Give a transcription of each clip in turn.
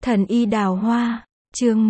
Thần y đào hoa, chương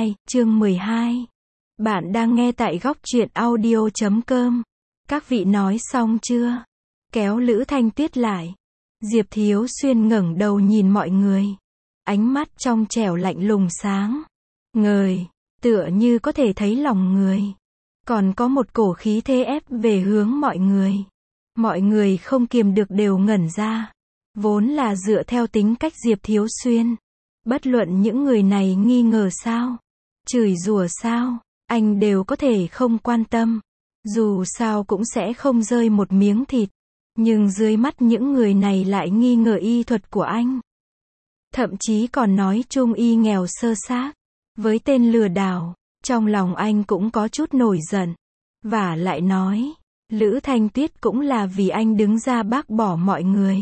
12. Bạn đang nghe tại góc truyện audio.com. Các vị nói xong chưa? Kéo Lữ Thanh Tuyết lại. Diệp Thiếu Xuyên ngẩng đầu nhìn mọi người. Ánh mắt trong trẻo lạnh lùng sáng ngời, tựa như có thể thấy lòng người. Còn có một cổ khí thế ép về hướng mọi người. Mọi người không kiềm được đều ngẩn ra. Vốn là dựa theo tính cách Diệp Thiếu Xuyên. Bất luận những người này nghi ngờ sao, chửi rủa sao, anh đều có thể không quan tâm. Dù sao cũng sẽ không rơi một miếng thịt. Nhưng dưới mắt những người này lại nghi ngờ y thuật của anh. Thậm chí còn nói Trung y nghèo sơ xác. Với tên lừa đảo, trong lòng anh cũng có chút nổi giận. Và lại nói, Lữ Thanh Tuyết cũng là vì anh đứng ra bác bỏ mọi người.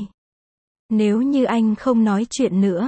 Nếu như anh không nói chuyện nữa,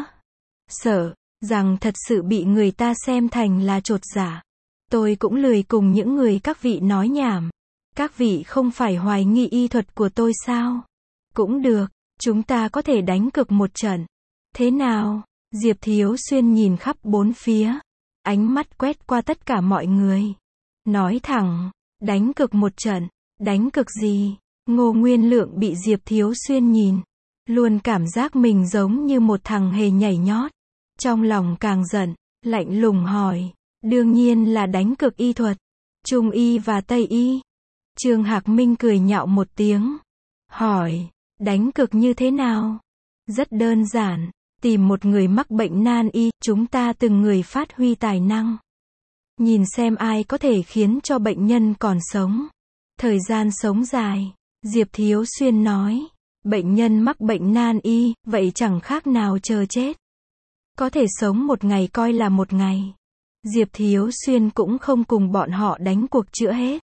sợ rằng thật sự bị người ta xem thành là chột dạ. Tôi cũng lười cùng những người các vị nói nhảm. Các vị không phải hoài nghi y thuật của tôi sao? Cũng được, chúng ta có thể đánh cược một trận. Thế nào? Diệp Thiếu Xuyên nhìn khắp bốn phía, ánh mắt quét qua tất cả mọi người. Nói thẳng, đánh cược một trận. Đánh cược gì? Ngô Nguyên Lượng bị Diệp Thiếu Xuyên nhìn, luôn cảm giác mình giống như một thằng hề nhảy nhót. Trong lòng càng giận, lạnh lùng hỏi. Đương nhiên là đánh cược y thuật. Trung y và Tây y. Trương Hạc Minh cười nhạo một tiếng. Hỏi, đánh cược như thế nào? Rất đơn giản, tìm một người mắc bệnh nan y, chúng ta từng người phát huy tài năng. Nhìn xem ai có thể khiến cho bệnh nhân còn sống. Thời gian sống dài. Diệp Thiếu Xuyên nói. Bệnh nhân mắc bệnh nan y, vậy chẳng khác nào chờ chết. Có thể sống một ngày coi là một ngày. Diệp Thiếu Xuyên cũng không cùng bọn họ đánh cuộc chữa hết.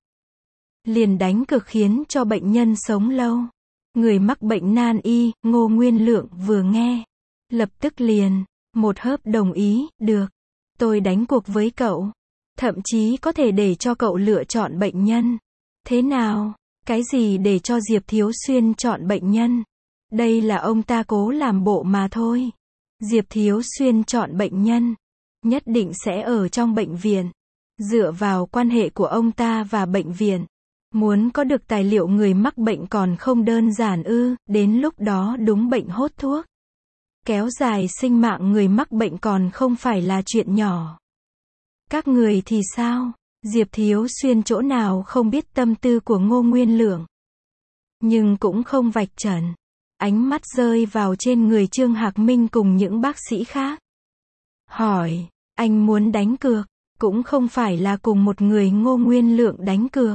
Liền đánh cược khiến cho bệnh nhân sống lâu. Người mắc bệnh nan y, Ngô Nguyên Lượng vừa nghe, lập tức liền, một hớp đồng ý, được. Tôi đánh cuộc với cậu. Thậm chí có thể để cho cậu lựa chọn bệnh nhân. Thế nào? Cái gì để cho Diệp Thiếu Xuyên chọn bệnh nhân? Đây là ông ta cố làm bộ mà thôi. Diệp Thiếu Xuyên chọn bệnh nhân, nhất định sẽ ở trong bệnh viện. Dựa vào quan hệ của ông ta và bệnh viện, muốn có được tài liệu người mắc bệnh còn không đơn giản ư, đến lúc đó đúng bệnh hốt thuốc. Kéo dài sinh mạng người mắc bệnh còn không phải là chuyện nhỏ. Các người thì sao? Diệp Thiếu Xuyên chỗ nào không biết tâm tư của Ngô Nguyên Lượng. Nhưng cũng không vạch trần. Ánh mắt rơi vào trên người Trương Hạc Minh cùng những bác sĩ khác. Hỏi, anh muốn đánh cược, cũng không phải là cùng một người Ngô Nguyên Lượng đánh cược,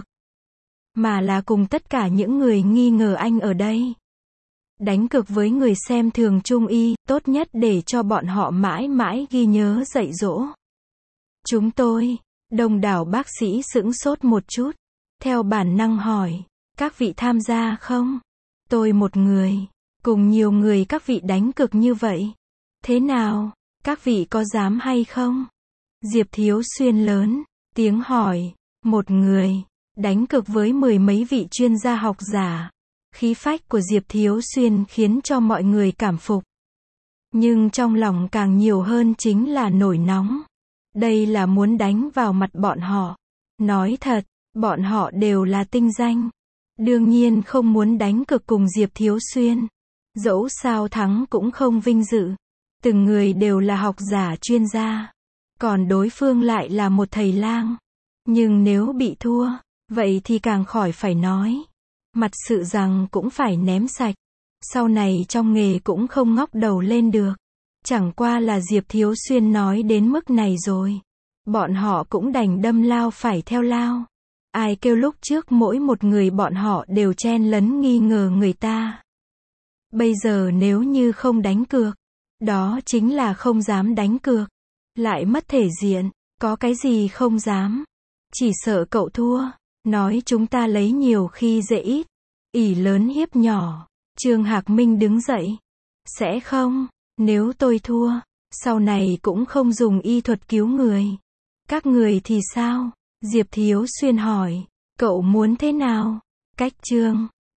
mà là cùng tất cả những người nghi ngờ anh ở đây. Đánh cược với người xem thường Trung y, tốt nhất để cho bọn họ mãi mãi ghi nhớ dạy dỗ. Chúng tôi, đông đảo bác sĩ sững sốt một chút, theo bản năng hỏi, các vị tham gia không? Tôi một người, cùng nhiều người các vị đánh cược như vậy. Thế nào? Các vị có dám hay không? Diệp Thiếu Xuyên lớn tiếng hỏi. Một người, đánh cược với mười mấy vị chuyên gia học giả. Khí phách của Diệp Thiếu Xuyên khiến cho mọi người cảm phục. Nhưng trong lòng càng nhiều hơn chính là nổi nóng. Đây là muốn đánh vào mặt bọn họ. Nói thật, bọn họ đều là tinh danh. Đương nhiên không muốn đánh cược cùng Diệp Thiếu Xuyên. Dẫu sao thắng cũng không vinh dự. Từng người đều là học giả chuyên gia. Còn đối phương lại là một thầy lang. Nhưng nếu bị thua, vậy thì càng khỏi phải nói. Mặt sự rằng cũng phải ném sạch. Sau này trong nghề cũng không ngóc đầu lên được. Chẳng qua là Diệp Thiếu Xuyên nói đến mức này rồi. Bọn họ cũng đành đâm lao phải theo lao. Ai kêu lúc trước mỗi một người bọn họ đều chen lấn nghi ngờ người ta. Bây giờ nếu như không đánh cược, đó chính là không dám đánh cược. Lại mất thể diện, có cái gì không dám. Chỉ sợ cậu thua, nói chúng ta lấy nhiều khi dễ ít. Ỷ lớn hiếp nhỏ. Trương Hạc Minh đứng dậy. Sẽ không, nếu tôi thua, sau này cũng không dùng y thuật cứu người. Các người thì sao? Diệp Thiếu Xuyên hỏi. Cậu muốn thế nào? Cách Trương